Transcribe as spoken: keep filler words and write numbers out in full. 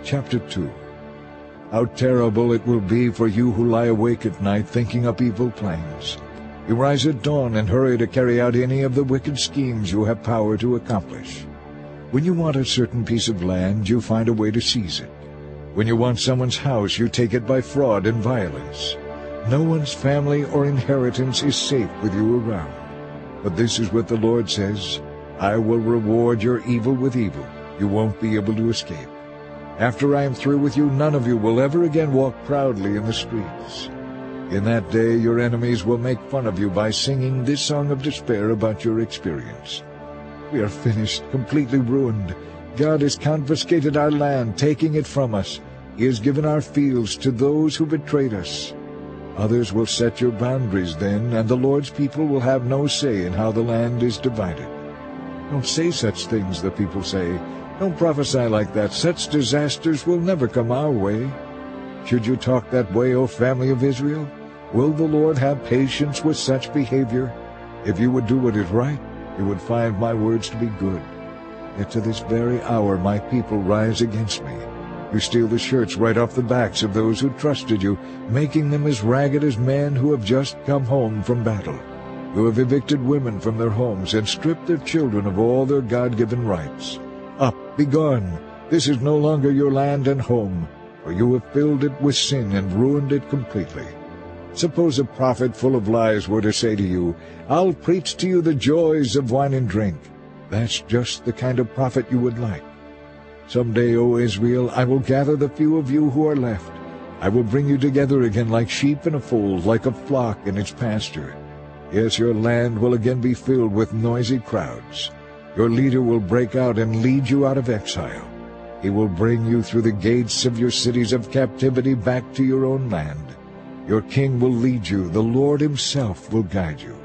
Chapter two. How terrible it will be for you who lie awake at night thinking up evil plans. You rise at dawn and hurry to carry out any of the wicked schemes you have power to accomplish. When you want a certain piece of land, you find a way to seize it. When you want someone's house, you take it by fraud and violence. No one's family or inheritance is safe with you around. But this is what the Lord says: I will reward your evil with evil. You won't be able to escape. After I am through with you, none of you will ever again walk proudly in the streets. In that day your enemies will make fun of you by singing this song of despair about your experience. We are finished, completely ruined. God has confiscated our land, taking it from us. He has given our fields to those who betrayed us. Others will set your boundaries then, and the Lord's people will have no say in how the land is divided. Don't say such things, the people say. Don't prophesy like that. Such disasters will never come our way. Should you talk that way, O family of Israel? Will the Lord have patience with such behavior? If you would do what is right, you would find my words to be good. Yet to this very hour my people rise against me. You steal the shirts right off the backs of those who trusted you, making them as ragged as men who have just come home from battle. You have evicted women from their homes and stripped their children of all their God-given rights. Up, be gone! This is no longer your land and home, for you have filled it with sin and ruined it completely. Suppose a prophet full of lies were to say to you, I'll preach to you the joys of wine and drink. That's just the kind of prophet you would like. Someday, O Israel, I will gather the few of you who are left. I will bring you together again like sheep in a fold, like a flock in its pasture. Yes, your land will again be filled with noisy crowds. Your leader will break out and lead you out of exile. He will bring you through the gates of your cities of captivity back to your own land. Your king will lead you. The Lord himself will guide you.